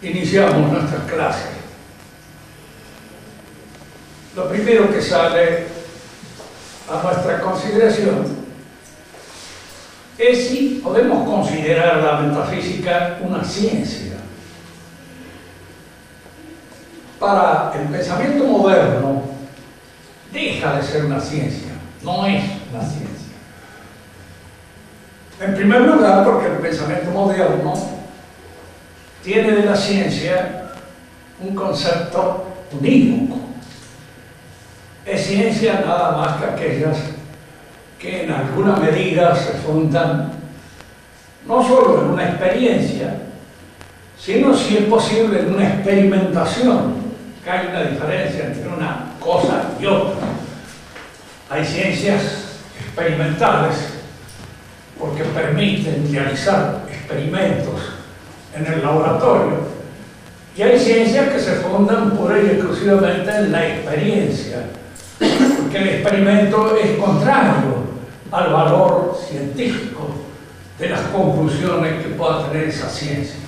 iniciamos nuestras clases, lo primero que sale a nuestra consideración es si podemos considerar la metafísica una ciencia. Para el pensamiento moderno, deja de ser una ciencia, no es una ciencia. En primer lugar, porque el pensamiento moderno tiene de la ciencia un concepto unívoco. Es ciencia nada más que aquellas que en alguna medida se fundan no solo en una experiencia, sino, si es posible, en una experimentación, que hay una diferencia entre una cosa y otra. Hay ciencias experimentales porque permiten realizar experimentos en el laboratorio, y hay ciencias que se fundan pura y exclusivamente en la experiencia, porque el experimento es contrario al valor científico de las conclusiones que pueda tener esa ciencia.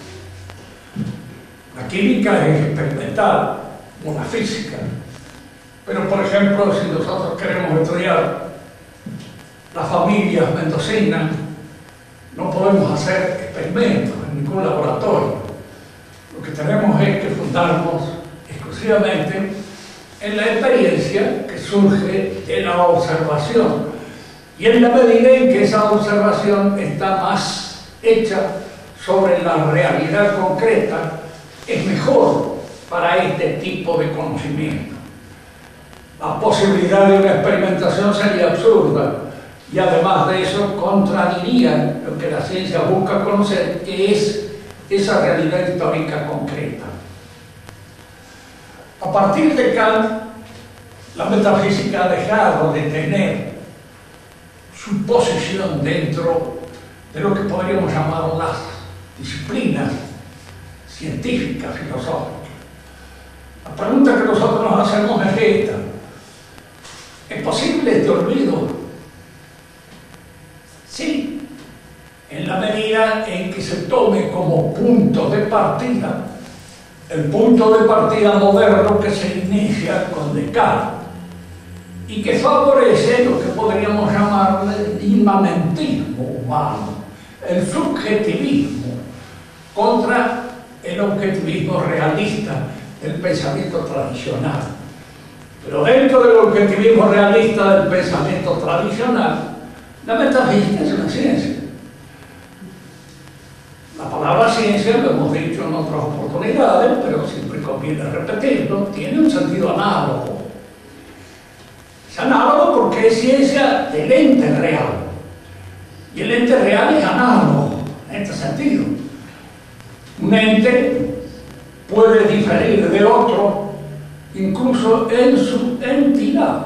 La química es experimental, como la física, pero por ejemplo, si nosotros queremos estudiar las familias mendocinas, no podemos hacer experimentos en ningún laboratorio. Lo que tenemos es que fundarnos exclusivamente en la experiencia que surge de la observación, y en la medida en que esa observación está más hecha sobre la realidad concreta, es mejor para este tipo de conocimiento. La posibilidad de una experimentación sería absurda, y además de eso contradiría lo que la ciencia busca conocer, que es esa realidad histórica concreta. A partir de Kant, la metafísica ha dejado de tener su posición dentro de lo que podríamos llamar las disciplinas científicas, filosóficas. La pregunta que nosotros nos hacemos es esta: ¿es posible este olvido? Sí, en la medida en que se tome como punto de partida el punto de partida moderno que se inicia con Descartes y que favorece lo que podríamos llamar el inmanentismo humano, el subjetivismo, contra el objetivismo realista del pensamiento tradicional. Pero dentro del objetivismo realista del pensamiento tradicional, la metafísica es una ciencia. La palabra ciencia, lo hemos dicho en otras oportunidades, pero siempre conviene repetirlo, tiene un sentido análogo. Es análogo porque es ciencia del ente real. Y el ente real es análogo en este sentido. Un ente puede diferir de otro incluso en su entidad.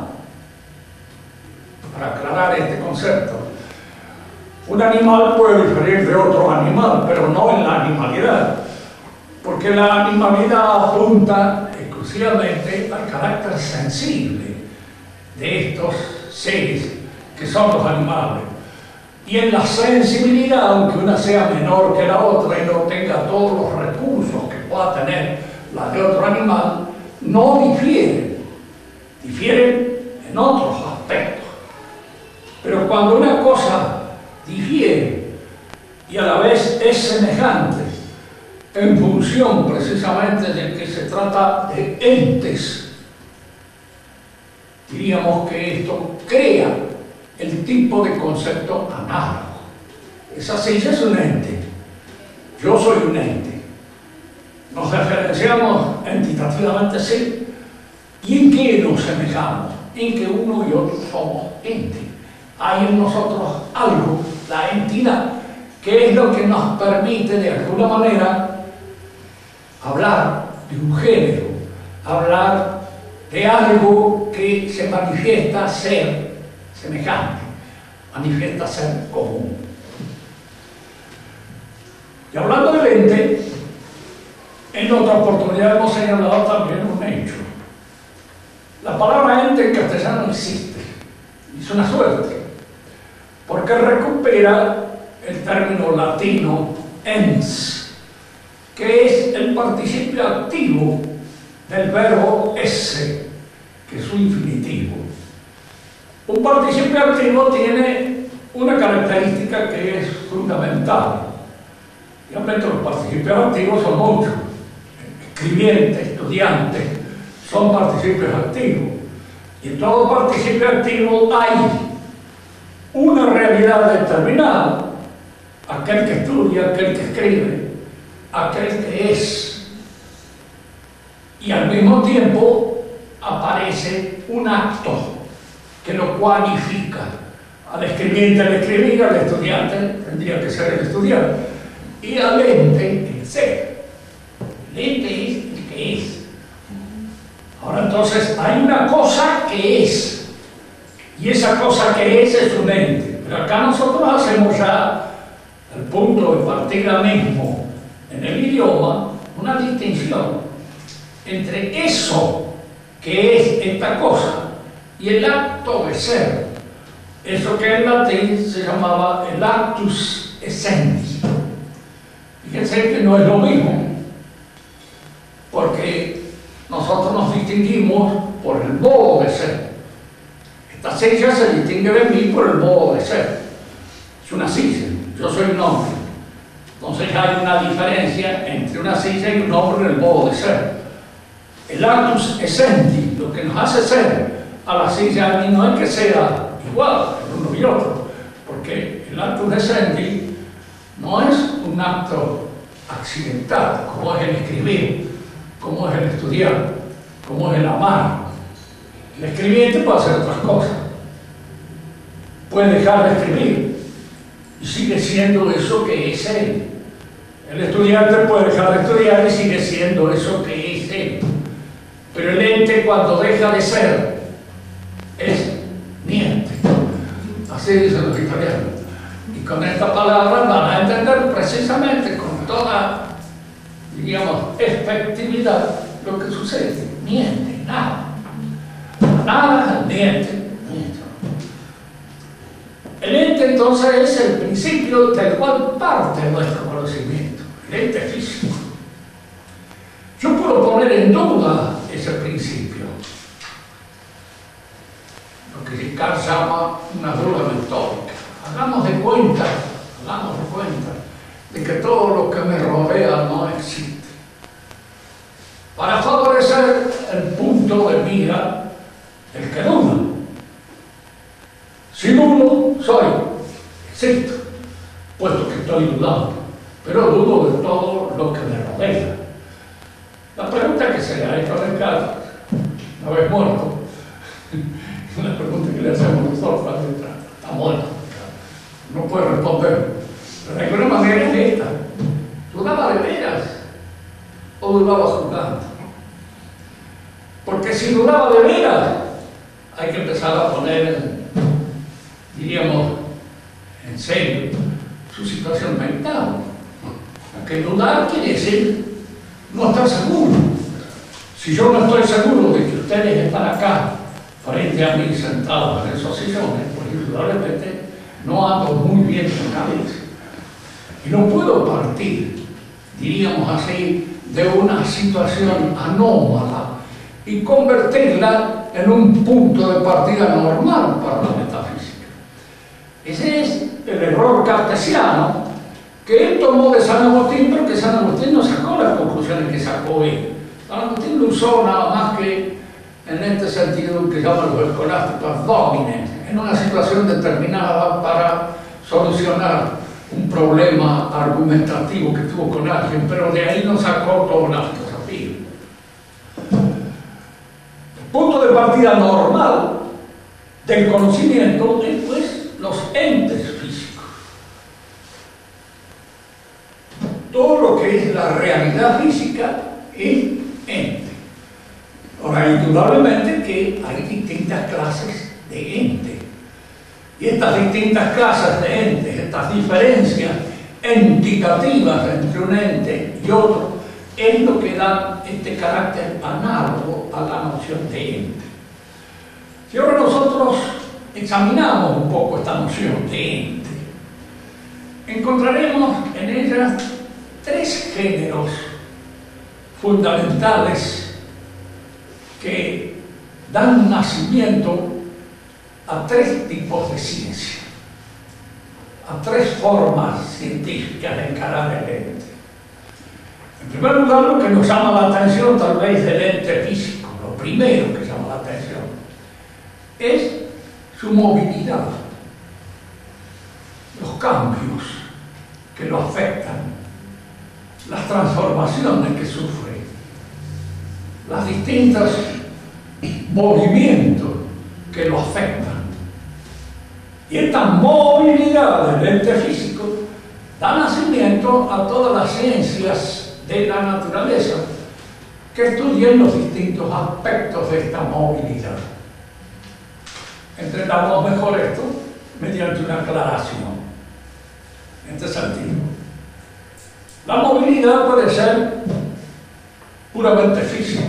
Para aclarar este concepto, un animal puede diferir de otro animal, pero no en la animalidad, porque la animalidad apunta exclusivamente al carácter sensible de estos seres que son los animales. Y en la sensibilidad, aunque una sea menor que la otra y no tenga todos los recursos que pueda tener la de otro animal, no difieren en otros aspectos. Pero cuando una cosa difiere y a la vez es semejante en función precisamente de que se trata de entes, diríamos que esto crea el tipo de concepto análogo. Esa ciencia es un ente, yo soy un ente, nos diferenciamos entitativamente, sí. ¿Y en qué nos semejamos? En que uno y otro somos entes. Hay en nosotros algo, la entidad, que es lo que nos permite de alguna manera hablar de un género, hablar de algo que se manifiesta ser semejante, manifiesta ser común. Y hablando del ente, en otra oportunidad hemos señalado también un hecho. La palabra ente en castellano existe, y es una suerte, porque recupera el término latino ens, que es el participio activo del verbo esse, que es su infinitivo. Un participio activo tiene una característica que es fundamental. Realmente los participios activos son muchos. Escribiente, estudiante, son participios activos. Y en todo participio activo hay una realidad determinada. Aquel que estudia, aquel que escribe, aquel que es. Y al mismo tiempo aparece un acto que lo cualifica. Al escribiente el escribir, al estudiante tendría que ser el estudiante. Y al ente el ser. El ente es el que es. Ahora entonces hay una cosa que es. Y esa cosa que es un ente. Pero acá nosotros hacemos ya el punto de partida mismo en el idioma una distinción entre eso que es esta cosa y el acto de ser. Eso que en latín se llamaba el actus essendi. Fíjense que no es lo mismo, porque nosotros nos distinguimos por el modo de ser. Esta silla se distingue de mí por el modo de ser. Es una silla, yo soy un hombre. Entonces hay una diferencia entre una silla y un hombre en el modo de ser. El actus essendi, lo que nos hace ser a la silla, a mí no es que sea igual el uno y otro, porque el actus essendi no es un acto accidental, como es el escribir, como es el estudiar, como es el amar. El escribiente puede hacer otras cosas, puede dejar de escribir y sigue siendo eso que es él. El estudiante puede dejar de estudiar y sigue siendo eso que es él. Pero el ente, cuando deja de ser, es niente. Así dicen los italianos. Y con esta palabra van a entender precisamente con toda, digamos, efectividad lo que sucede. Niente, nada. Nada, niente. El ente entonces es el principio del cual parte nuestro conocimiento, el ente físico. Yo puedo poner en duda ese principio, lo que Kant llama una duda metódica. Hagamos de cuenta de que todo lo que me rodea no existe. Para favorecer el punto de mira del que duda. Si dudo, soy, existo, puesto que estoy dudando, pero dudo de todo lo que me rodea. La pregunta que se le ha hecho a Descartes, una vez muerto, la pregunta que le hacemos nosotros, está muerto, no puede responder, pero de alguna manera es esta: ¿dudaba de veras o dudaba jugando? Porque si dudaba de veras, hay que empezar a poner, diríamos, en serio su situación mental. Que dudar quiere decir no estar seguro. Si yo no estoy seguro de que ustedes están acá frente a mí sentados en esos sillones, pues indudablemente no ando muy bien en la cabeza. Y no puedo partir, diríamos así, de una situación anómala y convertirla en un punto de partida normal para la metafísica. Ese es el error cartesiano que él tomó de San Agustín, pero que San Agustín no sacó las conclusiones que sacó él. San Agustín lo usó nada más que en este sentido que llaman los escolásticos domines, en una situación determinada para solucionar un problema argumentativo que tuvo con alguien, pero de ahí no sacó todas las filosofías. El punto de partida normal del conocimiento es, pues, los entes físicos. Todo lo que es la realidad física es ente. Ahora, indudablemente que hay distintas clases de ente. Y estas distintas clases de entes, estas diferencias entitativas entre un ente y otro, es lo que da este carácter análogo a la noción de ente. Si ahora nosotros examinamos un poco esta noción de ente, encontraremos en ella tres géneros fundamentales que dan nacimiento a tres tipos de ciencia, a tres formas científicas de encarar el ente. En primer lugar, lo que nos llama la atención tal vez del ente físico, lo primero que llama la atención, es su movilidad, los cambios que lo afectan, las transformaciones que sufre, los distintos movimientos que lo afectan. Y esta movilidad del ente físico da nacimiento a todas las ciencias de la naturaleza que estudian los distintos aspectos de esta movilidad. Entendamos mejor esto mediante una aclaración. En este sentido, la movilidad puede ser puramente física,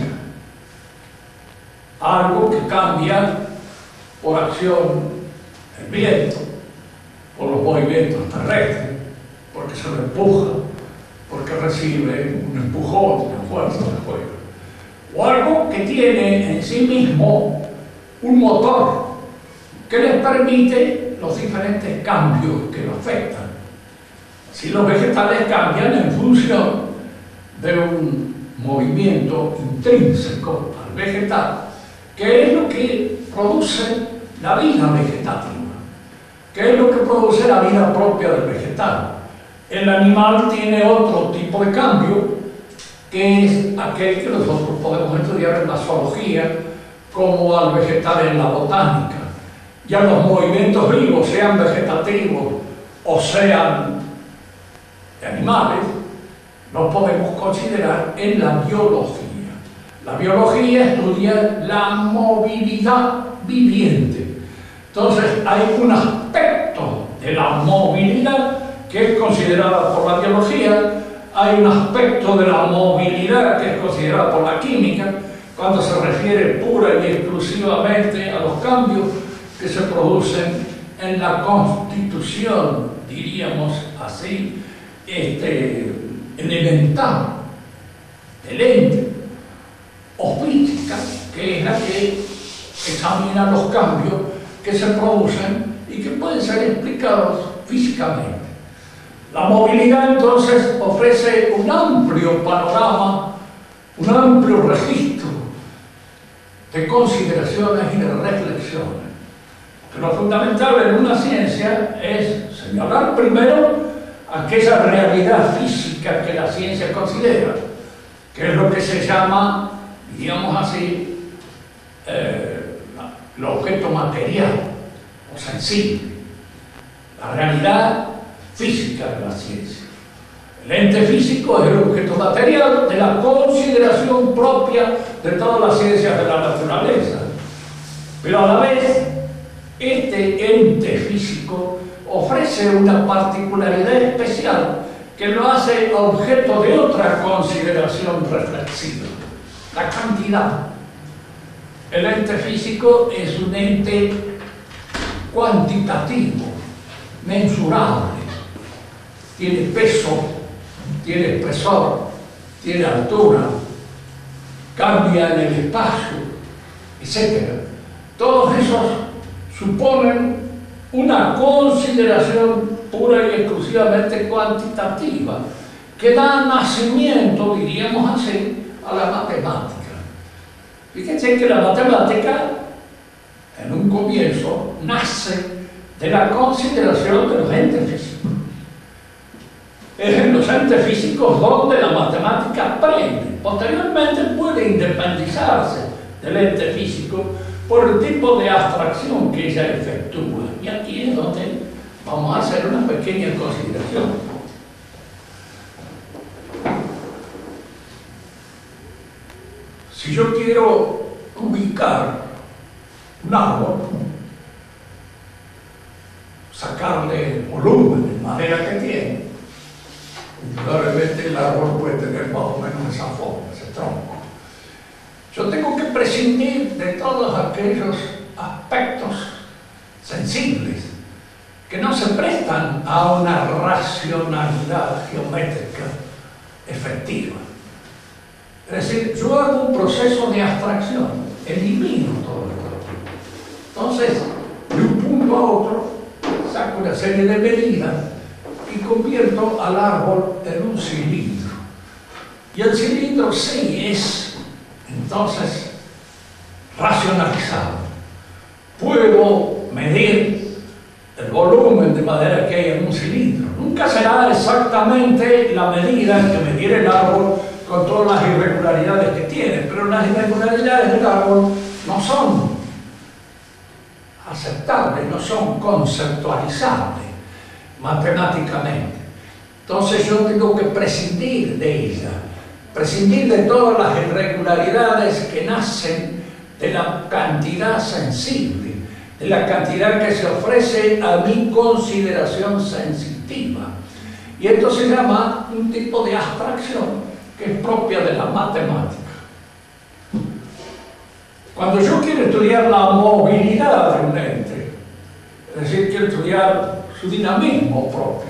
algo que cambia por acción del viento, por los movimientos terrestres, porque se lo empuja, porque recibe un empujón, una fuerza de juego, o algo que tiene en sí mismo un motor que les permite los diferentes cambios que lo afectan. Si los vegetales cambian en función de un movimiento intrínseco al vegetal, que es lo que produce la vida vegetativa, que es lo que produce la vida propia del vegetal. El animal tiene otro tipo de cambio, que es aquel que nosotros podemos estudiar en la zoología, como al vegetal en la botánica. Ya los movimientos vivos, sean vegetativos o sean de animales, los podemos considerar en la biología. La biología estudia la movilidad viviente. Entonces hay un aspecto de la movilidad que es considerada por la biología, hay un aspecto de la movilidad que es considerada por la química, cuando se refiere pura y exclusivamente a los cambios que se producen en la constitución, diríamos así, elemental del ente, o física, que es la que examina los cambios que se producen y que pueden ser explicados físicamente. La movilidad entonces ofrece un amplio panorama, un amplio registro de consideraciones y de reflexiones. Lo fundamental en una ciencia es señalar primero aquella realidad física que la ciencia considera, que es lo que se llama, digamos así, el objeto material o sensible, la realidad física de la ciencia. El ente físico es el objeto material de la consideración propia de todas las ciencias de la naturaleza. Pero a la vez, este ente físico ofrece una particularidad especial que lo hace objeto de otra consideración reflexiva: la cantidad. El ente físico es un ente cuantitativo, mensurable, tiene peso, tiene espesor, tiene altura, cambia en el espacio, etc. Todos esos suponen una consideración pura y exclusivamente cuantitativa que da nacimiento, diríamos así, a la matemática. Fíjense que la matemática, en un comienzo, nace de la consideración de los entes físicos. Es en los entes físicos donde la matemática aprende. Posteriormente puede independizarse del ente físico por el tipo de abstracción que ella efectúa. Y aquí es donde vamos a hacer una pequeña consideración. Si yo quiero ubicar un árbol, sacarle el volumen de madera que tiene, indudablemente el árbol puede tener más o menos esa forma, ese tronco. Yo tengo que prescindir de todos aquellos aspectos sensibles que no se prestan a una racionalidad geométrica efectiva. Es decir, yo hago un proceso de abstracción, elimino todo esto. Entonces, de un punto a otro, saco una serie de medidas y convierto al árbol en un cilindro. Y el cilindro sí es, entonces, racionalizado. Puedo medir el volumen de madera que hay en un cilindro. Nunca será exactamente la medida en que medir el árbol con todas las irregularidades que tiene, pero las irregularidades del árbol no son aceptables, no son conceptualizables matemáticamente. Entonces yo tengo que prescindir de ella, prescindir de todas las irregularidades que nacen de la cantidad sensible, de la cantidad que se ofrece a mi consideración sensitiva. Y esto se llama un tipo de abstracción que es propia de la matemática. Cuando yo quiero estudiar la movilidad de un ente, es decir, quiero estudiar su dinamismo propio,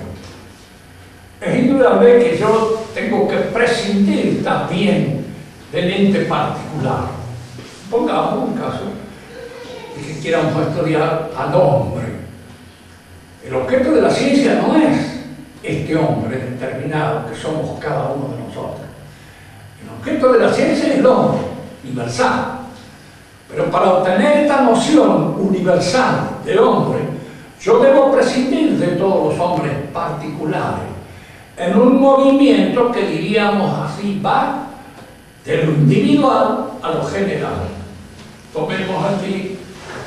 es indudable que yo tengo que prescindir también del ente particular. Pongamos un caso de que quieramos estudiar al hombre. El objeto de la ciencia no es este hombre determinado que somos cada uno de nosotros. El objeto de la ciencia es el hombre universal. Pero para obtener esta noción universal de hombre, yo debo prescindir de todos los hombres particulares en un movimiento que diríamos así va de lo individual a lo general. Tomemos aquí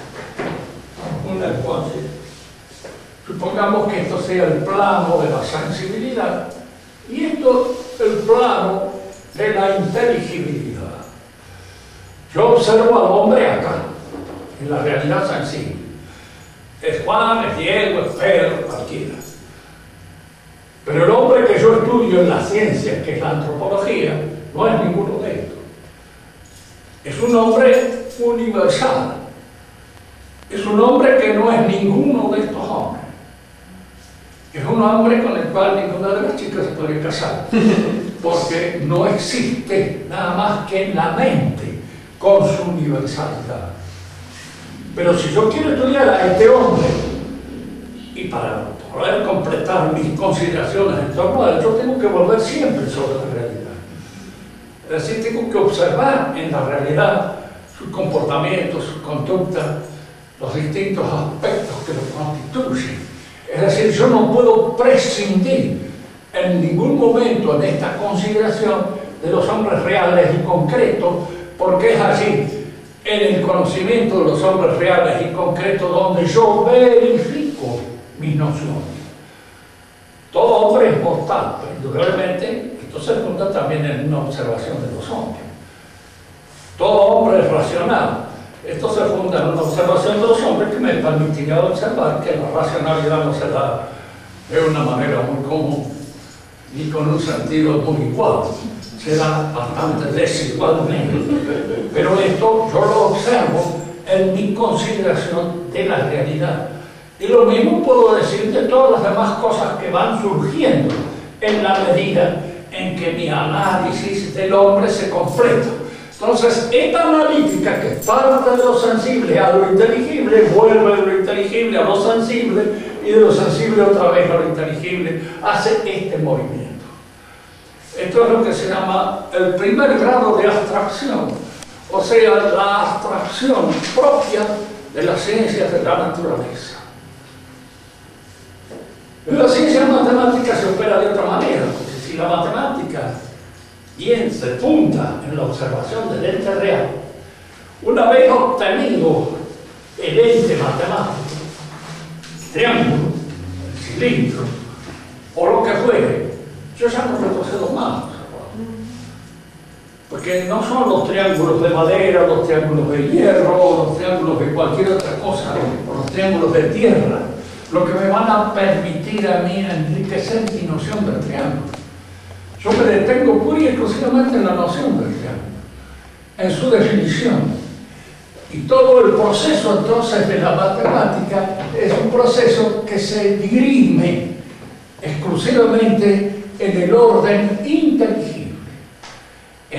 una ecuación. Supongamos que esto sea el plano de la sensibilidad y esto el plano de la inteligibilidad. Yo observo al hombre acá, en la realidad sensible. Es Juan, es Diego, es Pedro, cualquiera. Pero el hombre que yo estudio en la ciencia, que es la antropología, no es ninguno de estos. Es un hombre universal. Es un hombre que no es ninguno de estos hombres. Es un hombre con el cual ninguna de las chicas se podría casar. Porque no existe nada más que en la mente con su universalidad. Pero si yo quiero estudiar a este hombre y para poder completar mis consideraciones en torno a él, yo tengo que volver siempre sobre la realidad. Es decir, tengo que observar en la realidad su comportamiento, su conducta, los distintos aspectos que lo constituyen. Es decir, yo no puedo prescindir en ningún momento en esta consideración de los hombres reales y concretos, porque es allí, en el conocimiento de los hombres reales y concretos, donde yo verifico mis nociones. Todo hombre es mortal, pero indudablemente esto se funda también en una observación de los hombres. Todo hombre es racional. Esto se funda en una observación de los hombres que me permitiría observar que la racionalidad no se da de una manera muy común ni con un sentido muy igual, se da bastante desigualmente. Pero esto yo lo observo en mi consideración de la realidad. Y lo mismo puedo decir de todas las demás cosas que van surgiendo en la medida en que mi análisis del hombre se completa. Entonces, esta analítica que parte de lo sensible a lo inteligible, vuelve de lo inteligible a lo sensible, y de lo sensible otra vez a lo inteligible, hace este movimiento. Esto es lo que se llama el primer grado de abstracción, o sea, la abstracción propia de las ciencias de la naturaleza. En la ciencia matemática se opera de otra manera, porque si la matemática bien se funda en la observación del ente real, una vez obtenido el ente matemático, el triángulo, el cilindro, o lo que fuere, yo ya no retrocedo más. Porque no son los triángulos de madera, los triángulos de hierro, los triángulos de cualquier otra cosa, o los triángulos de tierra, lo que me van a permitir a mí enriquecer mi noción del triángulo. Yo me detengo pura y exclusivamente en la noción del triángulo, en su definición. Y todo el proceso entonces de la matemática es un proceso que se dirime exclusivamente en el orden inteligente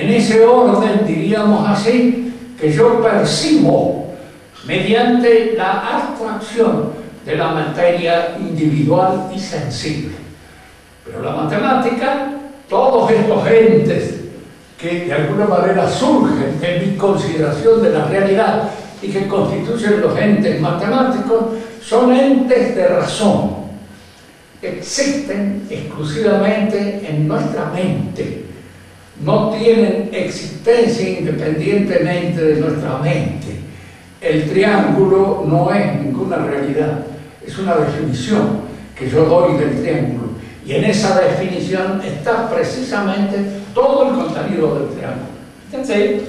en ese orden, diríamos así, que yo percibo mediante la abstracción de la materia individual y sensible. Pero la matemática, todos estos entes que de alguna manera surgen en mi consideración de la realidad y que constituyen los entes matemáticos, son entes de razón. Existen exclusivamente en nuestra mente. No tienen existencia independientemente de nuestra mente. El triángulo no es ninguna realidad, es una definición que yo doy del triángulo. Y en esa definición está precisamente todo el contenido del triángulo. Fíjense,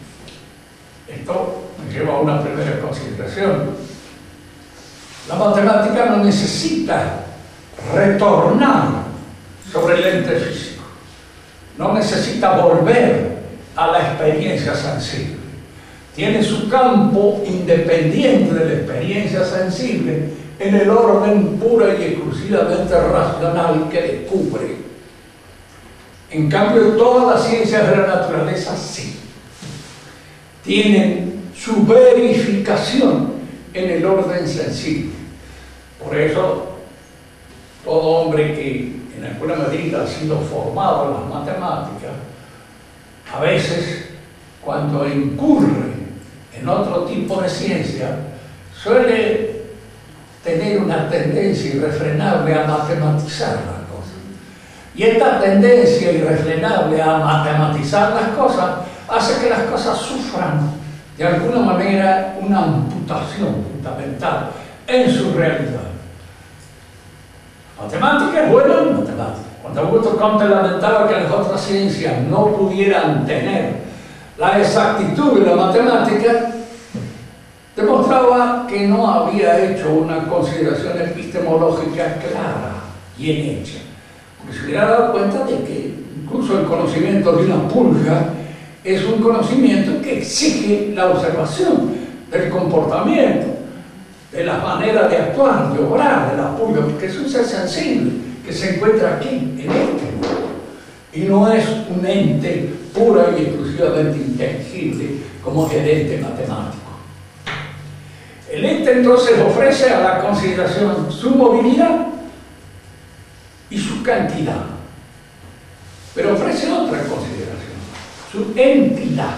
esto me lleva a una primera consideración. La matemática no necesita retornar sobre el ente físico, no necesita volver a la experiencia sensible. Tiene su campo independiente de la experiencia sensible en el orden pura y exclusivamente racional que descubre. En cambio, todas las ciencias de la naturaleza sí tienen su verificación en el orden sensible. Por eso, todo hombre que en alguna medida ha sido formado en las matemáticas, a veces, cuando incurre en otro tipo de ciencia, suele tener una tendencia irrefrenable a matematizar las cosas. Y esta tendencia irrefrenable a matematizar las cosas hace que las cosas sufran de alguna manera una amputación fundamental en su realidad. Matemática es buena en matemática. Cuando Augusto Comte lamentaba que las otras ciencias no pudieran tener la exactitud de la matemática, demostraba que no había hecho una consideración epistemológica clara, bien hecha. Porque se hubiera dado cuenta de que incluso el conocimiento de una pulga es un conocimiento que exige la observación del comportamiento, de las maneras de actuar, de obrar de la pulga, porque es un ser sensible que se encuentra aquí, en este mundo, y no es un ente pura y exclusivamente intangible como es el ente matemático. El ente entonces ofrece a la consideración su movilidad y su cantidad, pero ofrece otra consideración, su entidad.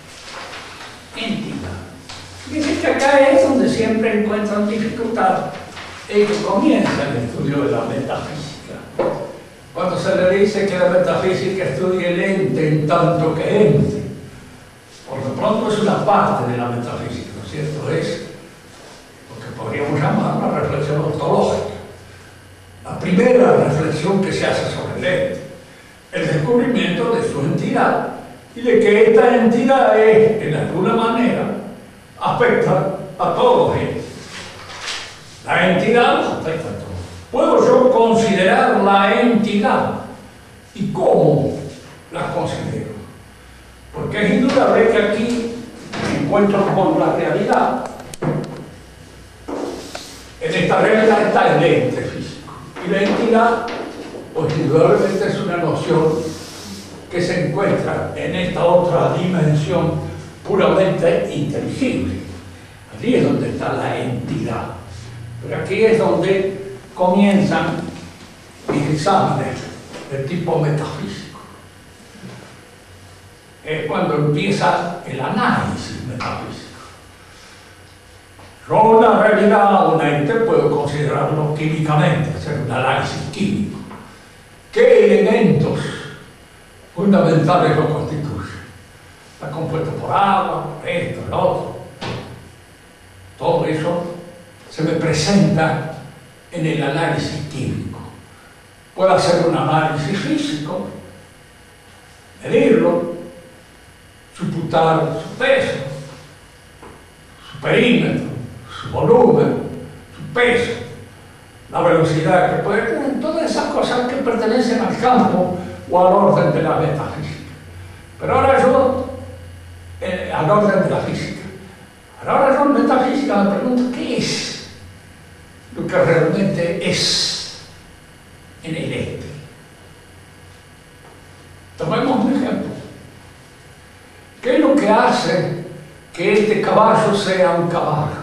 Fíjense que acá es donde siempre encuentran dificultad en que comienza el estudio de la metafísica. Cuando se le dice que la metafísica estudia el ente en tanto que ente, por lo pronto es una parte de la metafísica, ¿no es cierto? Es lo que podríamos llamar una reflexión ontológica. La primera reflexión que se hace sobre el ente, el descubrimiento de su entidad y de que esta entidad es, en alguna manera, afecta a todos ellos. La entidad los afecta a todos. ¿Puedo yo considerar la entidad? ¿Y cómo la considero? Porque es indudable que aquí me encuentro con la realidad. En esta realidad está el ente físico. Y la entidad, pues indudablemente es una noción que se encuentra en esta otra dimensión puramente inteligible. Allí es donde está la entidad. Pero aquí es donde comienzan mis exámenes de tipo metafísico. Es cuando empieza el análisis metafísico. Yo una realidad, un ente, puedo considerarlo químicamente, hacer un análisis químico. ¿Qué elementos fundamentales lo constituyen? Está compuesto por agua, por esto, el otro. Todo eso se me presenta en el análisis químico. Puedo hacer un análisis físico, medirlo, suputar su peso, su perímetro, su volumen, su peso, la velocidad que puede tener, todas esas cosas que pertenecen al campo o al orden de la metafísica. Pero ahora yo, al orden de la física. Ahora yo en metafísica me pregunto, ¿qué es lo que realmente es en el ente? Tomemos un ejemplo. hace que este caballo sea un caballo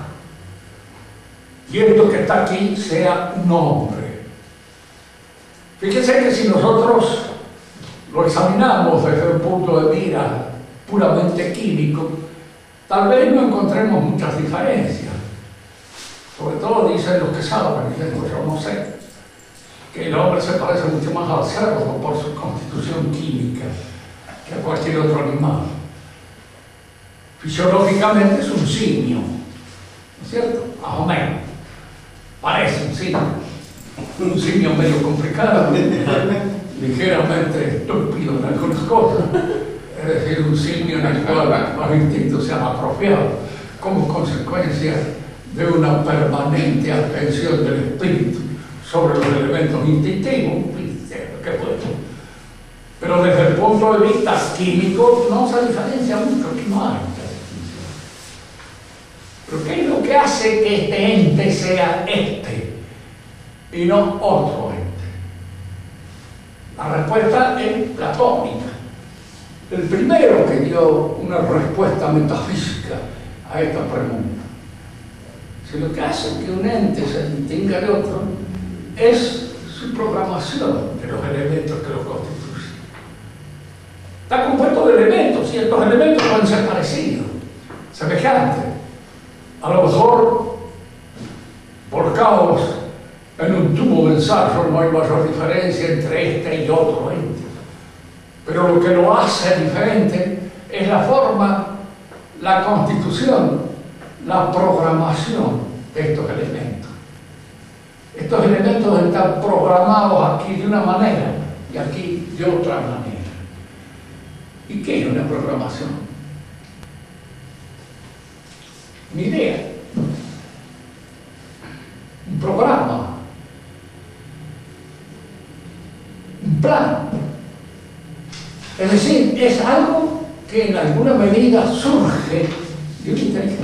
y esto que está aquí sea un hombre? Fíjense que si nosotros lo examinamos desde un punto de vista puramente químico, tal vez no encontremos muchas diferencias. Sobre todo dicen los que saben, yo no sé, que el hombre se parece mucho más al cerdo por su constitución química que a cualquier otro animal. Fisiológicamente es un simio, ¿no es cierto? Más o menos. Parece un simio medio complicado, ligeramente estúpido en algunas cosas, es decir, un simio en el cual los instintos se han apropiado como consecuencia de una permanente atención del espíritu sobre los elementos instintivos, ¿qué puede ser? Pero desde el punto de vista químico no se diferencia mucho, aquí no hay mucha distinción. Pero ¿qué es lo que hace que este ente sea este y no otro ente? La respuesta es platónica. El primero que dio una respuesta metafísica a esta pregunta. Si lo que hace que un ente se distinga de otro es su programación de los elementos que lo constituyen. Está compuesto de elementos y estos elementos pueden ser parecidos, semejantes. A lo mejor, volcados en un tubo de ensayo, no hay mayor diferencia entre este y otro ente. Pero lo que lo hace diferente es la forma, la constitución, la programación de estos elementos. Estos elementos están programados aquí de una manera y aquí de otra manera. ¿Y qué es una programación? Una idea, un programa, un plan. Es decir, es algo que en alguna medida surge de una inteligencia.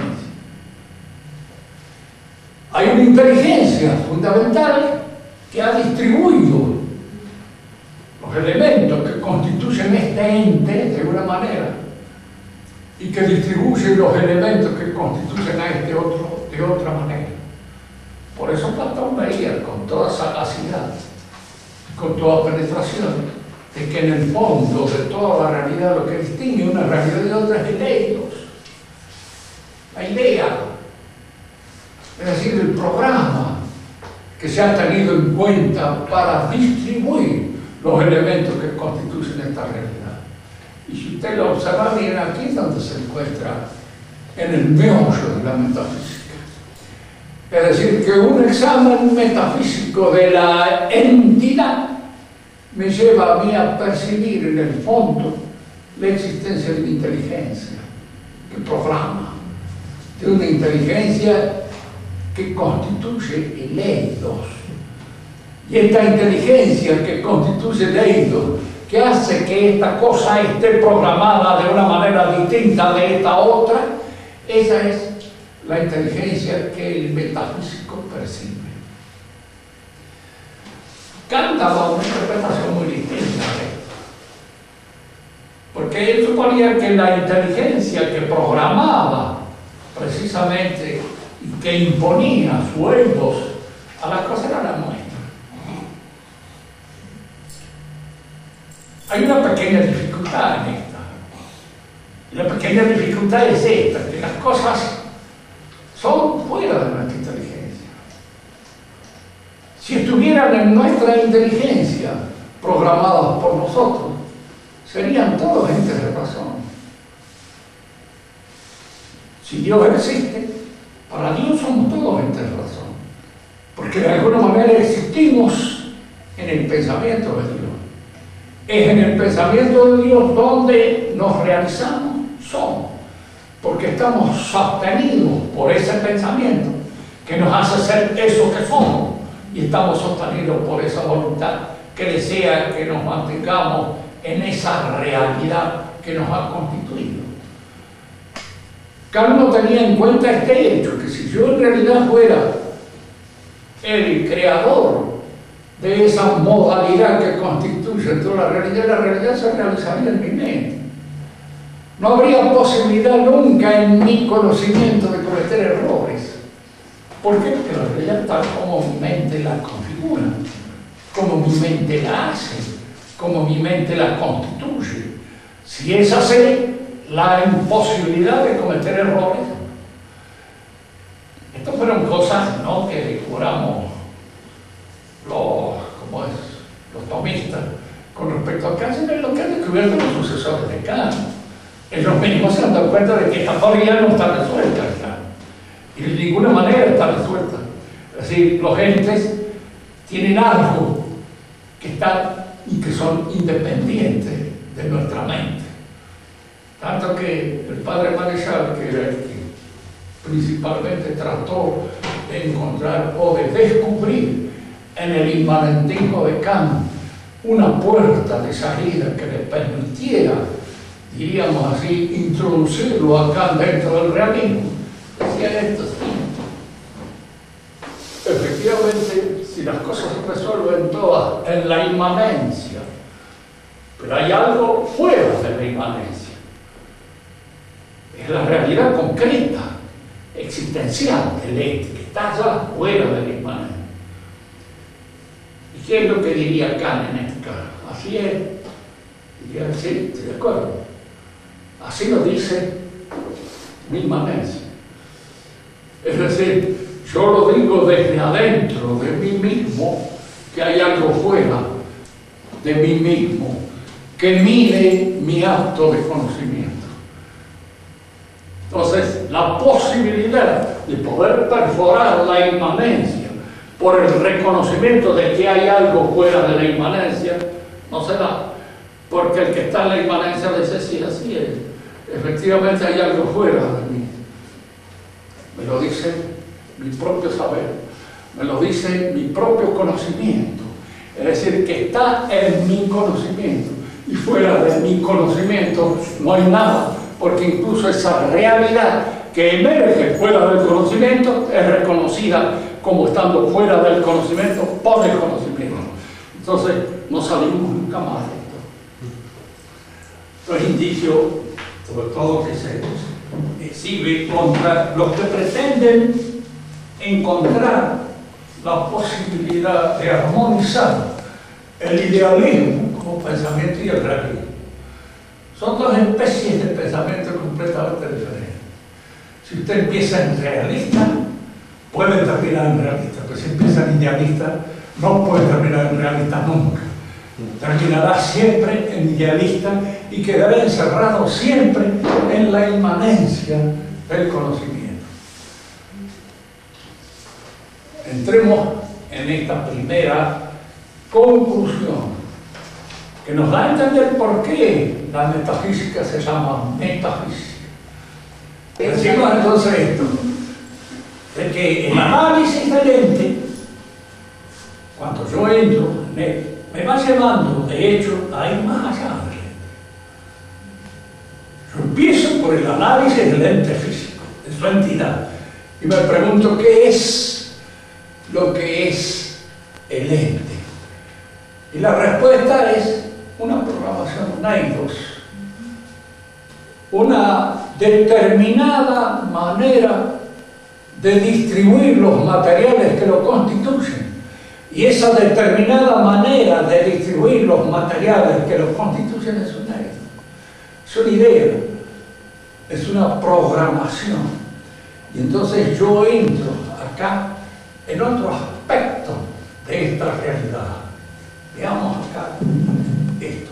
Hay una inteligencia fundamental que ha distribuido los elementos que constituyen este ente de una manera y que distribuye los elementos que constituyen a este otro de otra manera. Por eso Platón veía con toda sagacidad, con toda penetración, de que en el fondo de toda la realidad lo que distingue una realidad de otra es el eidos, la idea, es decir, el programa que se ha tenido en cuenta para distribuir los elementos que constituyen esta realidad. Y si usted lo observa bien, aquí es donde se encuentra en el meollo de la metafísica. Es decir, que un examen metafísico de la entidad me lleva a mí a percibir en el fondo la existencia de una inteligencia que programa, de una inteligencia que constituye el eidos. Y esta inteligencia que constituye el eidos, que hace que esta cosa esté programada de una manera distinta de esta otra, esa es la inteligencia que el metafísico percibe. Kant daba una interpretación muy distinta de esto, porque él suponía que la inteligencia que programaba precisamente y que imponía su eidos a las cosas era la nuestra. Hay una pequeña dificultad en esta, y la pequeña dificultad es esta, que las cosas son fuera de nuestra inteligencia. Si estuvieran en nuestra inteligencia, programadas por nosotros, serían todos entes de razón. Si Dios existe, para Dios somos todos entes de razón, porque de alguna manera existimos en el pensamiento de Dios. Es en el pensamiento de Dios donde nos realizamos, somos, porque estamos sostenidos por ese pensamiento que nos hace ser eso que somos. Y estamos sostenidos por esa voluntad que desea que nos mantengamos en esa realidad que nos ha constituido. Kant no tenía en cuenta este hecho, que si yo en realidad fuera el creador de esa modalidad que constituye toda la realidad se realizaría en mi mente. No habría posibilidad nunca en mi conocimiento de cometer errores. ¿Por qué? Porque la realidad tal como mi mente la configura, como mi mente la hace, como mi mente la constituye. Si es así, la imposibilidad de cometer errores. Estas fueron cosas, ¿no?, que descubramos los tomistas con respecto a Kant, es lo que han descubierto los sucesores de Kant. Ellos mismos se han dado cuenta de que esta teoría no está resuelta, claro, y de ninguna manera está resuelta. Es decir, los entes tienen algo que están y que son independientes de nuestra mente. Tanto que el padre Marechal, que era el que principalmente trató de encontrar o de descubrir en el inmanentismo de Kant una puerta de salida que le permitiera, diríamos así, introducirlo a Kant dentro del realismo, decía esto: efectivamente, si las cosas se resuelven todas en la inmanencia, pero hay algo fuera de la inmanencia, es la realidad concreta, existencial del ente, que está allá fuera de la inmanencia. ¿Y qué es lo que diría Kant en este caso? Así es. Diría, sí, estoy de acuerdo. Así lo dice mi inmanencia. Es decir, yo lo digo desde adentro de mí mismo, que hay algo fuera de mí mismo que mide mi acto de conocimiento. Entonces, la posibilidad de poder perforar la inmanencia por el reconocimiento de que hay algo fuera de la inmanencia no se da, porque el que está en la inmanencia dice: sí, así es, efectivamente hay algo fuera de mí. Me lo dice mi propio saber, me lo dice mi propio conocimiento, es decir, que está en mi conocimiento, y fuera de mi conocimiento no hay nada, porque incluso esa realidad que emerge fuera del conocimiento es reconocida como estando fuera del conocimiento por el conocimiento. Entonces no salimos nunca más de esto. Los indicios, sobre todo, que se exhibe contra los que pretenden encontrar la posibilidad de armonizar el idealismo como pensamiento y el realismo. Son dos especies de pensamiento completamente diferentes. Si usted empieza en realista, puede terminar en realista, pero si empieza en idealista, no puede terminar en realista nunca. Terminará siempre en idealista y quedará encerrado siempre en la inmanencia del conocimiento. Entremos en esta primera conclusión, que nos da a entender por qué la metafísica se llama metafísica. Decimos entonces esto, de que el análisis del ente, cuando yo entro en él, me va llevando, de hecho, a ir más allá de él. Yo empiezo por el análisis del ente físico, de su entidad, y me pregunto qué es lo que es el ente. Y la respuesta es una programación Neidos, una determinada manera de distribuir los materiales que lo constituyen. Y esa determinada manera de distribuir los materiales que lo constituyen es un Neidos. Es una idea, es una programación. Y entonces yo entro acá en otro aspecto de esta realidad. Veamos acá esto.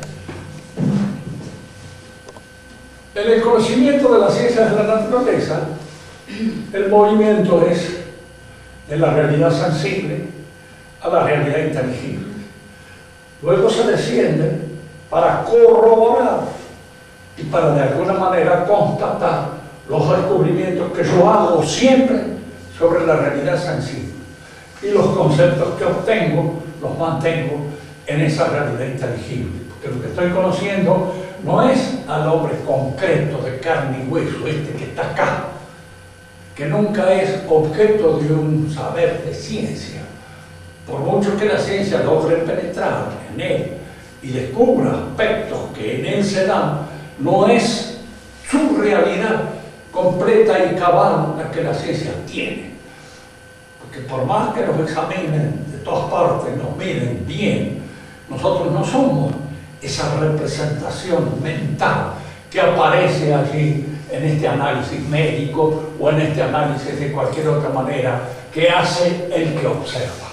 En el conocimiento de las ciencias de la naturaleza, el movimiento es de la realidad sensible a la realidad inteligible. Luego se desciende para corroborar y para de alguna manera constatar los descubrimientos que yo hago siempre sobre la realidad sensible. Y los conceptos que obtengo los mantengo en esa realidad inteligible. Porque lo que estoy conociendo no es al hombre concreto de carne y hueso, este que está acá, que nunca es objeto de un saber de ciencia. Por mucho que la ciencia logre penetrar en él y descubra aspectos que en él se dan, no es su realidad completa y cabal la que la ciencia tiene. Porque por más que nos examinen de todas partes, nos miren bien, nosotros no somos esa representación mental que aparece allí en este análisis médico o en este análisis de cualquier otra manera que hace el que observa.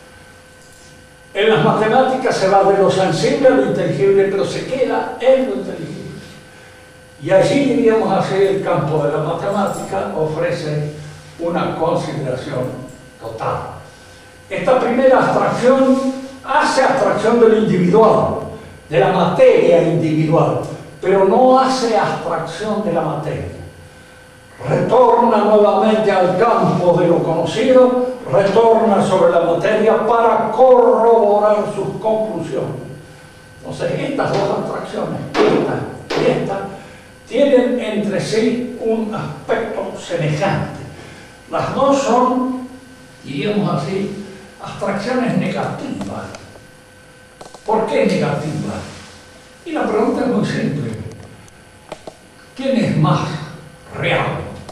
En las matemáticas se va de lo sensible a lo inteligible, pero se queda en lo inteligible. Y allí, diríamos así, el campo de la matemática ofrece una consideración total. Esta primera abstracción hace abstracción de lo individual, de la materia individual, pero no hace abstracción de la materia. Retorna nuevamente al campo de lo conocido, retorna sobre la materia para corroborar sus conclusiones. Entonces, estas dos abstracciones, esta y esta, tienen entre sí un aspecto semejante. Las dos son, diríamos así, abstracciones negativas. ¿Por qué negativas? Y la pregunta es muy simple. ¿Quién es más real?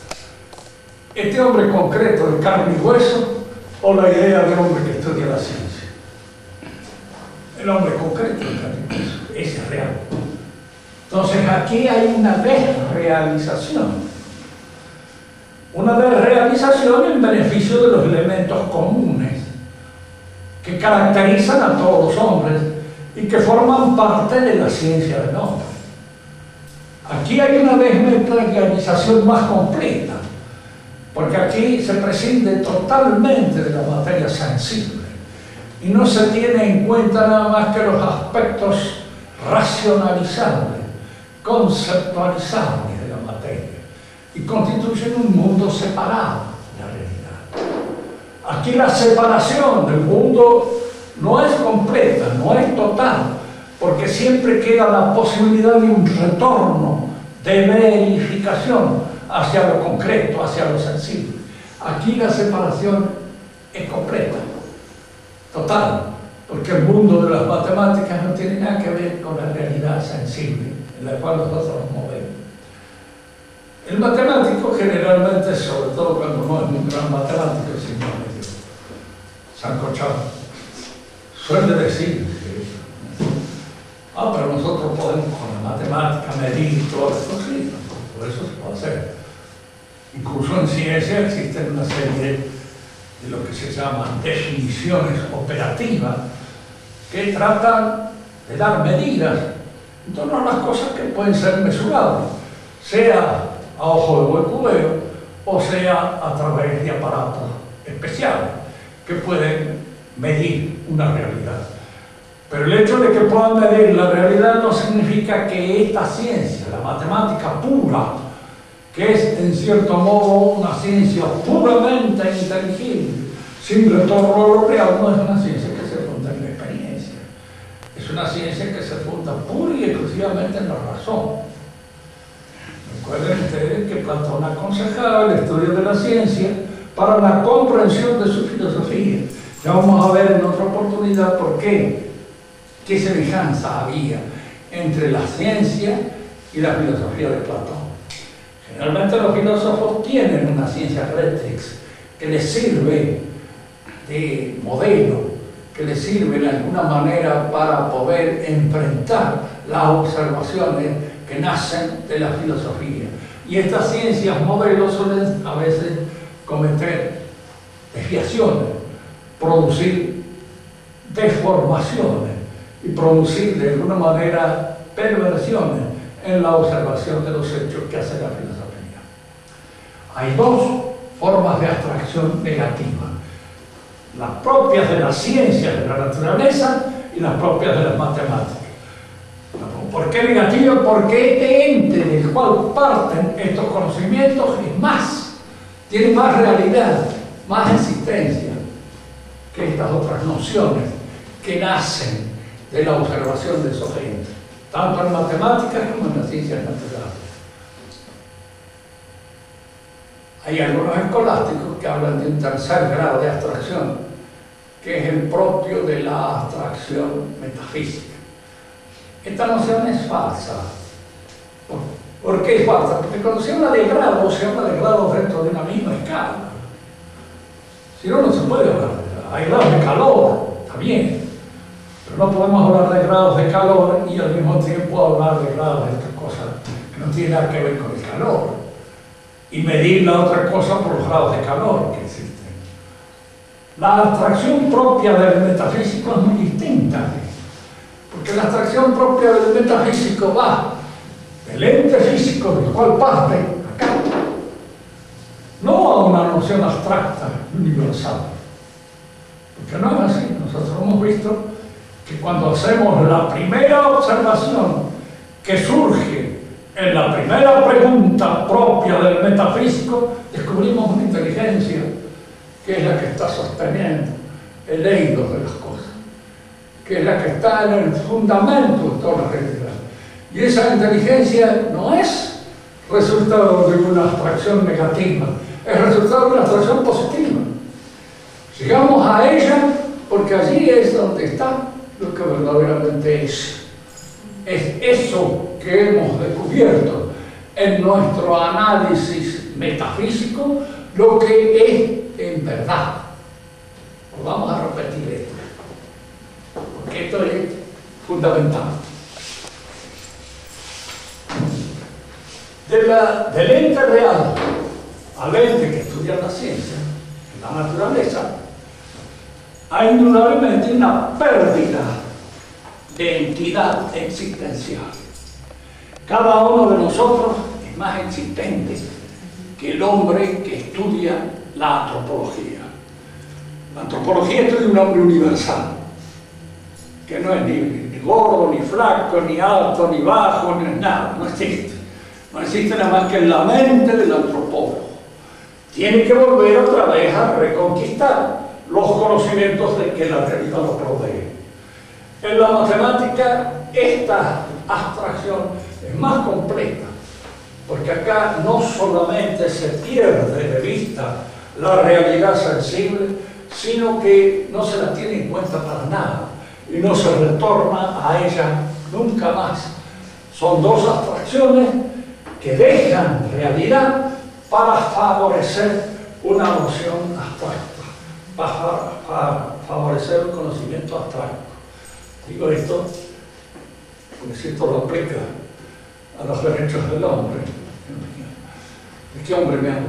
¿Este hombre concreto de carne y hueso o la idea del hombre que estudia la ciencia? El hombre concreto de carne y hueso, ese es real. Entonces aquí hay una desrealización. Una desrealización en beneficio de los elementos comunes que caracterizan a todos los hombres y que forman parte de la ciencia del hombre. Aquí hay una desmaterialización más completa, porque aquí se prescinde totalmente de la materia sensible y no se tiene en cuenta nada más que los aspectos racionalizables, conceptualizables de la materia, y constituyen un mundo separado de la realidad. Aquí la separación del mundo no es completa, no es total, porque siempre queda la posibilidad de un retorno de verificación hacia lo concreto, hacia lo sensible. Aquí la separación es completa, total, porque el mundo de las matemáticas no tiene nada que ver con la realidad sensible en la cual nosotros nos movemos. El matemático generalmente, sobre todo cuando no es un gran matemático, sino medio sancochado, suele decir pero nosotros podemos con la matemática medir todo esto, sí, por eso se puede hacer. Incluso en ciencia existen una serie de lo que se llaman definiciones operativas que tratan de dar medidas en torno a las cosas que pueden ser mesurables, sea a ojo de buen cubero o sea a través de aparatos especiales que pueden medir una realidad. Pero el hecho de que puedan medir la realidad no significa que esta ciencia, la matemática pura, que es en cierto modo una ciencia puramente inteligible, sin retorno a lo real, no es una ciencia que se funda en la experiencia. Es una ciencia que se funda pura y exclusivamente en la razón. Recuerden ustedes que Platón aconsejaba el estudio de la ciencia para la comprensión de su filosofía. Ya vamos a ver en otra oportunidad por qué. ¿Qué semejanza había entre la ciencia y la filosofía de Platón? Generalmente los filósofos tienen una ciencia rectrix que les sirve de modelo, que les sirve de alguna manera para poder enfrentar las observaciones que nacen de la filosofía. Y estas ciencias modelos suelen a veces cometer desviaciones, producir deformaciones y producir de alguna manera perversiones en la observación de los hechos que hace la filosofía. Hay dos formas de abstracción negativa: las propias de las ciencias de la naturaleza y las propias de las matemáticas. ¿Por qué negativa? Porque este ente del cual parten estos conocimientos es más, tiene más realidad, más existencia que estas otras nociones que nacen de la observación de esos entes, tanto en matemáticas como en las ciencias naturales. Hay algunos escolásticos que hablan de un tercer grado de abstracción, que es el propio de la abstracción metafísica. Esta noción es falsa, ¿Por qué falta? Porque cuando se habla de grados, se habla de grados dentro de una misma escala. Si no, no se puede hablar. Hay grados de calor, está bien. Pero no podemos hablar de grados de calor y al mismo tiempo hablar de grados de estas cosas que no tienen nada que ver con el calor. Y medir la otra cosa por los grados de calor que existen. La abstracción propia del metafísico es muy distinta. Porque la abstracción propia del metafísico va del ente físico del cual parte acá, no a una noción abstracta, universal. Porque no es así. Nosotros hemos visto que cuando hacemos la primera observación que surge en la primera pregunta propia del metafísico, descubrimos una inteligencia que es la que está sosteniendo el eido de las cosas, que es la que está en el fundamento de toda la realidad. Y esa inteligencia no es resultado de una abstracción negativa, es resultado de una abstracción positiva. Llegamos a ella porque allí es donde está lo que verdaderamente es. Es eso que hemos descubierto en nuestro análisis metafísico, lo que es en verdad. Pues vamos a repetir esto, porque esto es fundamental. Del ente real al ente que estudia la ciencia, la naturaleza, hay indudablemente una pérdida de entidad existencial. Cada uno de nosotros es más existente que el hombre que estudia la antropología. La antropología estudia un hombre universal, que no es ni gordo, ni flaco, ni alto, ni bajo, ni nada, no existe. No existe nada más que en la mente del antropólogo. Tiene que volver otra vez a reconquistar los conocimientos de que la realidad lo provee. En la matemática, esta abstracción es más completa, porque acá no solamente se pierde de vista la realidad sensible, sino que no se la tiene en cuenta para nada y no se retorna a ella nunca más. Son dos abstracciones que dejan realidad para favorecer una noción abstracta, para favorecer un conocimiento abstracto. Digo esto porque si esto lo aplica a los derechos del hombre. ¿De qué hombre me habla?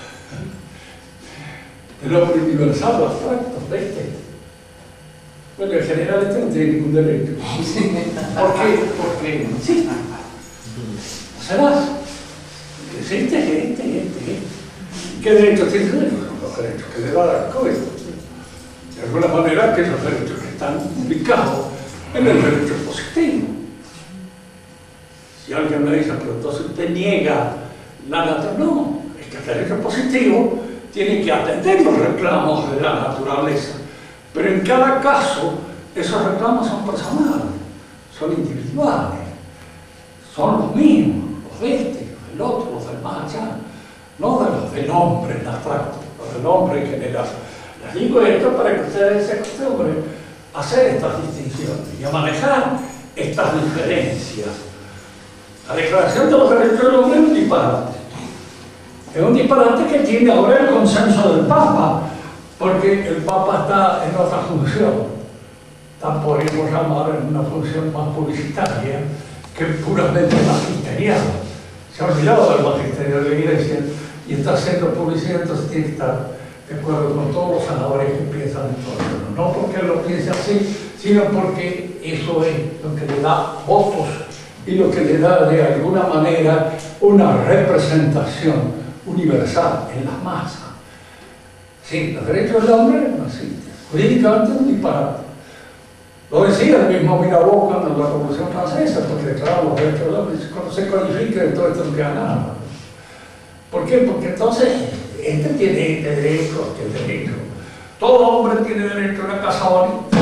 Del hombre universal o abstracto, de este. Bueno, en general este no tiene ningún derecho. ¿Por qué? Porque no existe. No se más. Existe gente. ¿Qué derechos tiene? Los derechos que le da el código. De alguna manera, aquellos derechos que están ubicados en el derecho positivo. Si alguien me dice, pero entonces usted niega la naturaleza. No, es que el derecho positivo tiene que atender los reclamos de la naturaleza. Pero en cada caso, esos reclamos son personales, son individuales, son los mismos, los de este, los del otro, los del más allá, no de los del hombre en abstracto, los del hombre en general. Les digo esto para que ustedes se acostumbren a hacer estas distinciones y a manejar estas diferencias. La Declaración de los Derechos del Hombre es un disparate. Es un disparate que tiene ahora el consenso del Papa, porque el Papa está en otra función. Podríamos llamar en una función más publicitaria que puramente magisterial. Se ha olvidado del magisterio de la Iglesia y está haciendo publicidad, entonces tiene que estar de acuerdo con todos los senadores que piensan en todo eso. No porque él lo piense así, sino porque eso es lo que le da votos y lo que le da de alguna manera una representación universal en las masas. Sí, los derechos del hombre no existen. Jurídicamente es un disparate. Lo decía el mismo Mirabeau cuando en la Revolución Francesa, porque declaraba los derechos del hombre, cuando se codifica de todo esto no queda nada. ¿Por qué? Porque entonces este tiene este derecho, este derecho. Todo hombre tiene derecho a una casa bonita.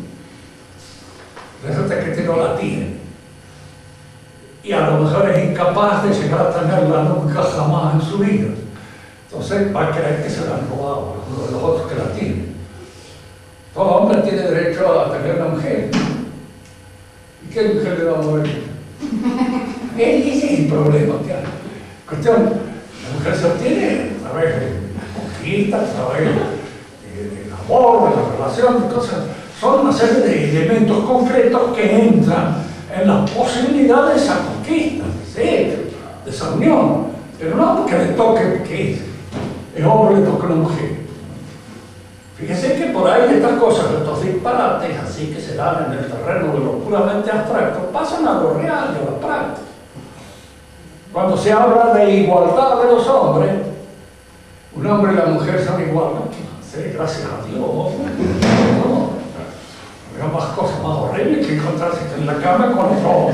Resulta que este no la tiene. Y a lo mejor es incapaz de llegar a tenerla nunca jamás en su vida. Entonces va a creer que se la han robado uno de los otros que la tienen. Todo hombre tiene derecho a tener una mujer. ¿Y qué mujer le va a mover? Ese es el problema que hay. Cuestión, la mujer se obtiene a través de conquistas, a través del amor, de la relación, de cosas. Son una serie de elementos concretos que entran en las posibilidades de esa conquista, de esa unión. Pero no porque le toque, que es hombre le toca a la mujer. Fíjese que por ahí estas cosas, estos disparates, así que se dan en el terreno de lo puramente abstracto, pasan a lo real, a la práctica. Cuando se habla de igualdad de los hombres, un hombre y la mujer son iguales. Sí, gracias a Dios. No, hay más cosas más horribles que encontrarse en la cama con otro hombre.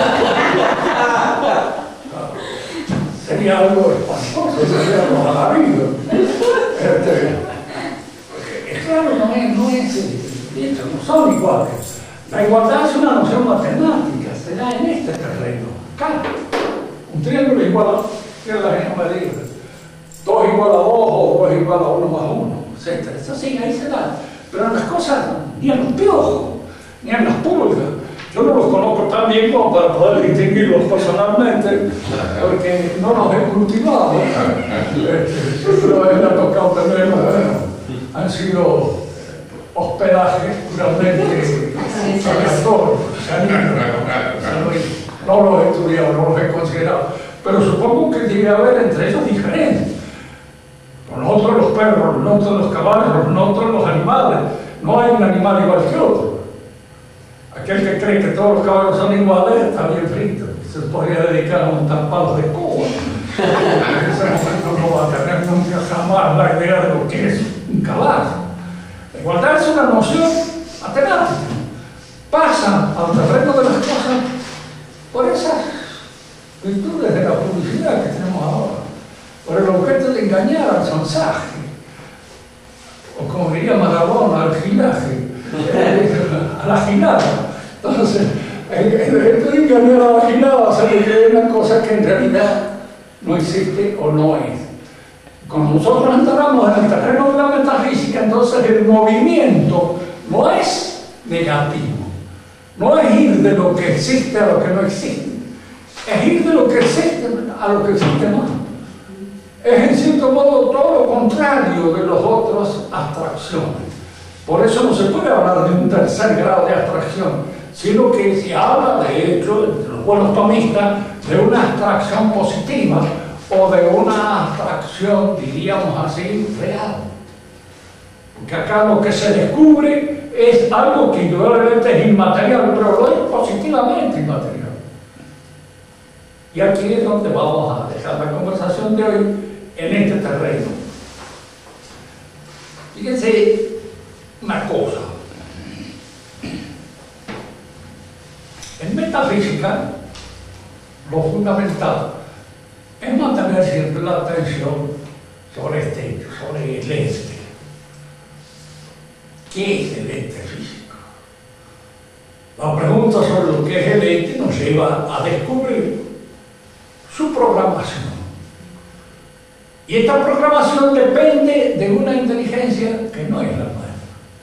Sería algo espantoso, sería algo alarido. Claro, no son iguales. La igualdad es una noción matemática, se da en este terreno. Acá, un triángulo igual a, ¿qué es la misma medida? 2 igual a 2 o 2 igual a 1 más 1, etc. Eso sí, ahí se da. Pero en las cosas, ni en los piojos, ni en las pulgas. Yo no los conozco tan bien como para poder distinguirlos personalmente, porque no los he cultivado. Pero me ha tocado tener, han sido hospedajes puramente aleatorios. No los he estudiado, no los he considerado. Pero supongo que debe haber entre ellos diferencias. Nosotros los perros, nosotros los caballos, nosotros los animales. No hay un animal igual que otro. Aquel que cree que todos los caballos son iguales está bien frito. Se podría dedicar a montar palos de Cuba. En ese momento no va a tener nunca jamás la idea de lo que es un caballo. La igualdad es una noción matemática. Pasa al terreno de las cosas por esas virtudes de la publicidad que tenemos ahora, por el objeto de engañar al mensaje, o como diría Marabona, al gilaje, a la gilada. Entonces, el objeto de engañar a la gilada se le cree una cosa que en realidad no existe o no es. Cuando nosotros entramos en el terreno de la metafísica, entonces el movimiento no es negativo. No es ir de lo que existe a lo que no existe. Es ir de lo que existe a lo que existe no. Es en cierto modo todo lo contrario de las otras abstracciones. Por eso no se puede hablar de un tercer grado de abstracción, sino que se habla, de hecho, entre los buenos tomistas, de una abstracción positiva o de una abstracción, diríamos así, real. Porque acá lo que se descubre es algo que indudablemente es inmaterial, pero lo es positivamente inmaterial. Y aquí es donde vamos a dejar la conversación de hoy, en este terreno. Fíjense una cosa. En metafísica, lo fundamental es mantener siempre la atención sobre este hecho, sobre el este. ¿Qué es el ente físico? La pregunta sobre lo que es el ente nos lleva a descubrir su programación. Y esta programación depende de una inteligencia que no es la nuestra.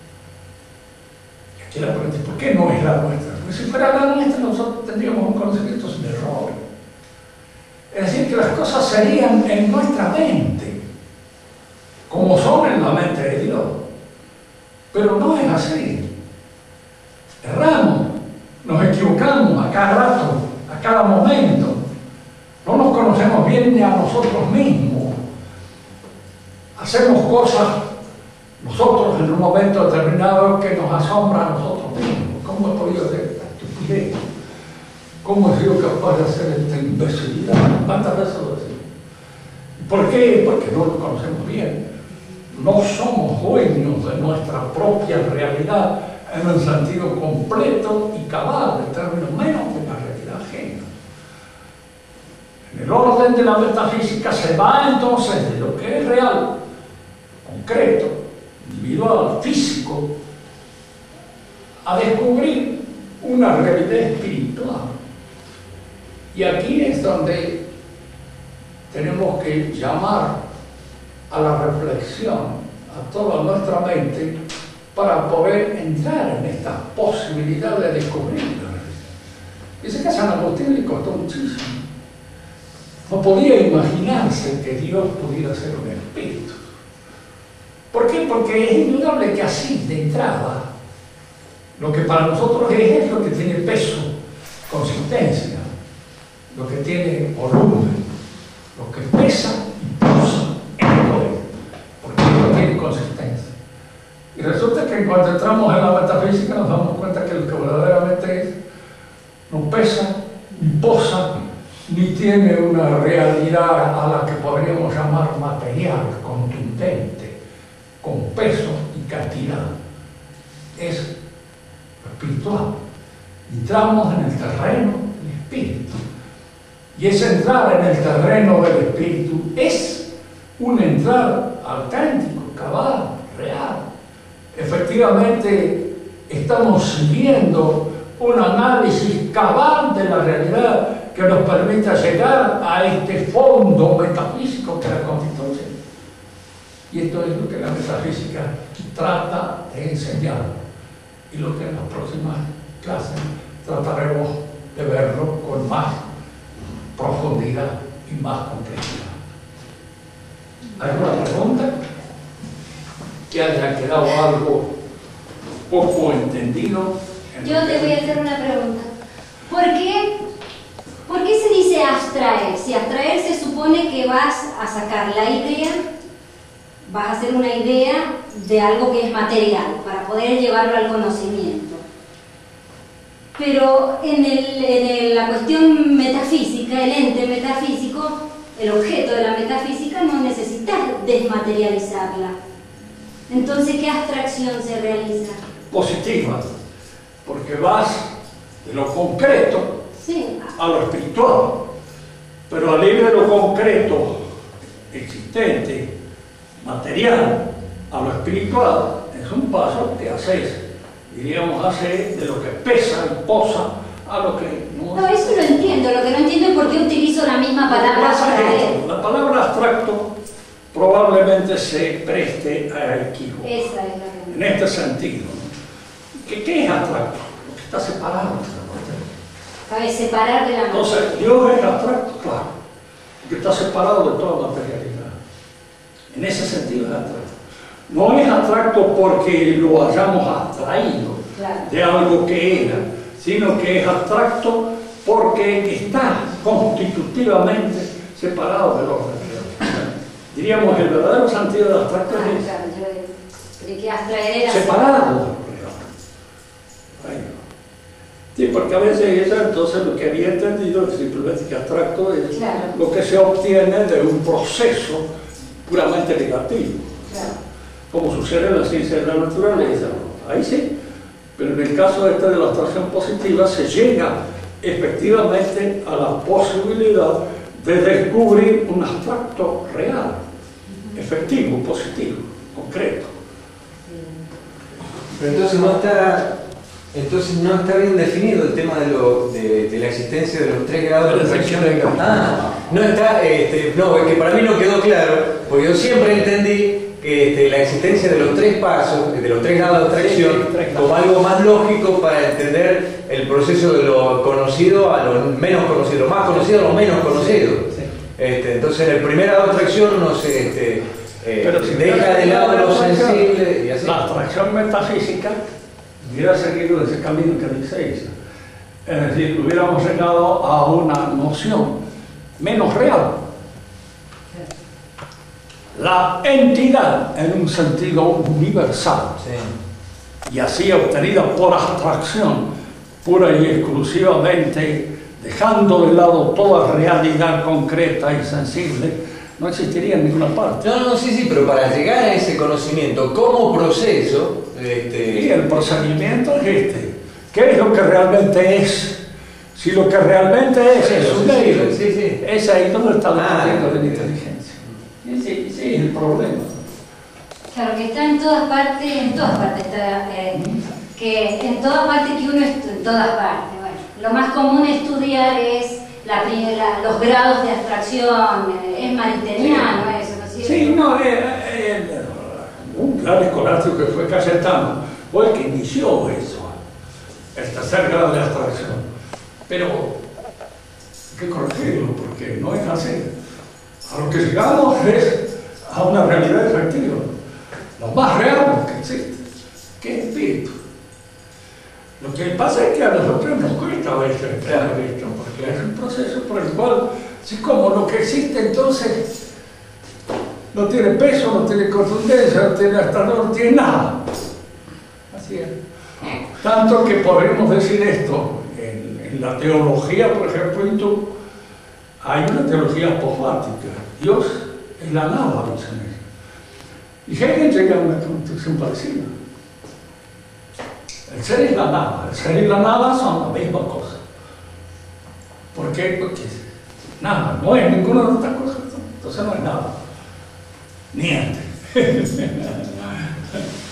Y aquí la pregunta es: ¿por qué no es la nuestra? Porque si fuera la nuestra, nosotros tendríamos un conocimiento sin error. Es decir, que las cosas serían en nuestra mente, como son en la mente de Dios. Pero no es así. Erramos, nos equivocamos a cada rato, a cada momento. No nos conocemos bien ni a nosotros mismos. Hacemos cosas nosotros en un momento determinado que nos asombra a nosotros mismos. ¿Cómo he podido hacer esta estupidez? ¿Cómo he sido capaz de hacer esta imbecilidad? ¿Cuántas veces lo decimos? ¿Por qué? Porque no lo conocemos bien. No somos dueños de nuestra propia realidad en el sentido completo y cabal del término, menos de la realidad ajena. En el orden de la metafísica se va entonces de lo que es real, concreto, individual, físico, a descubrir una realidad espiritual. Y aquí es donde tenemos que llamar a la reflexión, a toda nuestra mente, para poder entrar en esta posibilidad de descubrir la realidad. Dice que a San Agustín le costó muchísimo. No podía imaginarse que Dios pudiera ser un espíritu. ¿Por qué? Porque es indudable que así, de entrada, lo que para nosotros es lo que tiene peso, consistencia, lo que tiene volumen, lo que pesa y posa en el poder, porque no tiene consistencia. Y resulta que cuando entramos en la metafísica nos damos cuenta que lo que verdaderamente es no pesa, ni posa, ni tiene una realidad a la que podríamos llamar material, contundente, con peso y cantidad. Es espiritual. Entramos en el terreno del espíritu. Y ese entrar en el terreno del espíritu es un entrar auténtico, cabal, real. Efectivamente, estamos siguiendo un análisis cabal de la realidad que nos permita llegar a este fondo metafísico que la constituye. Y esto es lo que la metafísica trata de enseñar y lo que en las próximas clases trataremos de verlo con más profundidad y más complejidad. ¿Alguna pregunta? ¿Que haya quedado algo poco entendido? Yo te voy a hacer una pregunta. ¿Por qué se dice abstraer? Si abstraer se supone que vas a sacar la idea, vas a hacer una idea de algo que es material para poder llevarlo al conocimiento. Pero en la cuestión metafísica, el ente metafísico, el objeto de la metafísica, no necesitas desmaterializarla. Entonces, ¿qué abstracción se realiza? Positiva, porque vas de lo concreto a lo espiritual, pero al ir de lo concreto existente, material, a lo espiritual, es un paso que haces, diríamos, hace de lo que pesa y posa a lo que no. No, eso lo entiendo. Lo que no entiendo es por qué utilizo la misma palabra abstraer. La palabra abstracto probablemente se preste a equívoco. Esa es la que... En este sentido, ¿qué es abstracto? Lo que está separado. Cabe separar de la materia. Entonces, Dios es abstracto, claro, porque está separado de toda materialidad. En ese sentido es abstracto. No es abstracto porque lo hayamos abstraído de algo que era, sino que es abstracto porque está constitutivamente separado del orden real. Diríamos, el verdadero sentido de abstracto es claro, yo creí que abstraer era separado del real. Sí, porque a veces ella entonces lo que había entendido es simplemente que abstracto es lo que se obtiene de un proceso puramente negativo, como sucede en la ciencia de la naturaleza. Ahí sí, pero en el caso de la abstracción positiva se llega efectivamente a la posibilidad de descubrir un abstracto real, efectivo, positivo, concreto. Pero entonces no está bien definido el tema de la existencia de los 3 grados de abstracción. No está, no, es que para mí no quedó claro, porque yo siempre entendí que la existencia de los 3 pasos, de los 3 grados de abstracción, como algo más lógico para entender el proceso de lo conocido a lo menos conocido, lo más conocido a lo menos conocido. Entonces, en el primer grado de abstracción no se deja de lado lo sensible y así. La abstracción metafísica hubiera seguido ese camino que dice Isa. Es decir, hubiéramos llegado a una noción menos real. La entidad en un sentido universal, y así obtenida por abstracción, pura y exclusivamente, dejando de lado toda realidad concreta y sensible, no existiría en ninguna parte. No, sí, pero para llegar a ese conocimiento como proceso... Y el procedimiento es este. ¿Qué es lo que realmente es? Si lo que realmente es un ley, es ahí donde está la inteligencia. Sí, es el problema. Claro, que está en todas partes está, que en todas partes que uno en todas partes. Bueno, lo más común estudiar es los grados de abstracción, es mariteriano eso, ¿no es cierto? Sí, no, un gran escolástico que fue Cayetano fue el que inició eso, el tercer grado de abstracción. Pero hay que corregirlo, porque no es así. A lo que llegamos es a una realidad efectiva, lo más real que existe, que es espíritu. Lo que pasa es que a nosotros nos cuesta a veces creer esto, porque es un proceso por el cual, así como lo que existe entonces no tiene peso, no tiene contundencia, no tiene astrador, no tiene nada. Así es. Tanto que podemos decir esto, en la teología, por ejemplo, hindú, hay una teología posmática. Dios es la nada, dicen ellos. Y Hegel llega a una conclusión parecida. El ser es la nada. El ser y la nada son la misma cosa. ¿Por qué? Porque nada, no es ninguna de estas cosas. Entonces no es nada. Niente.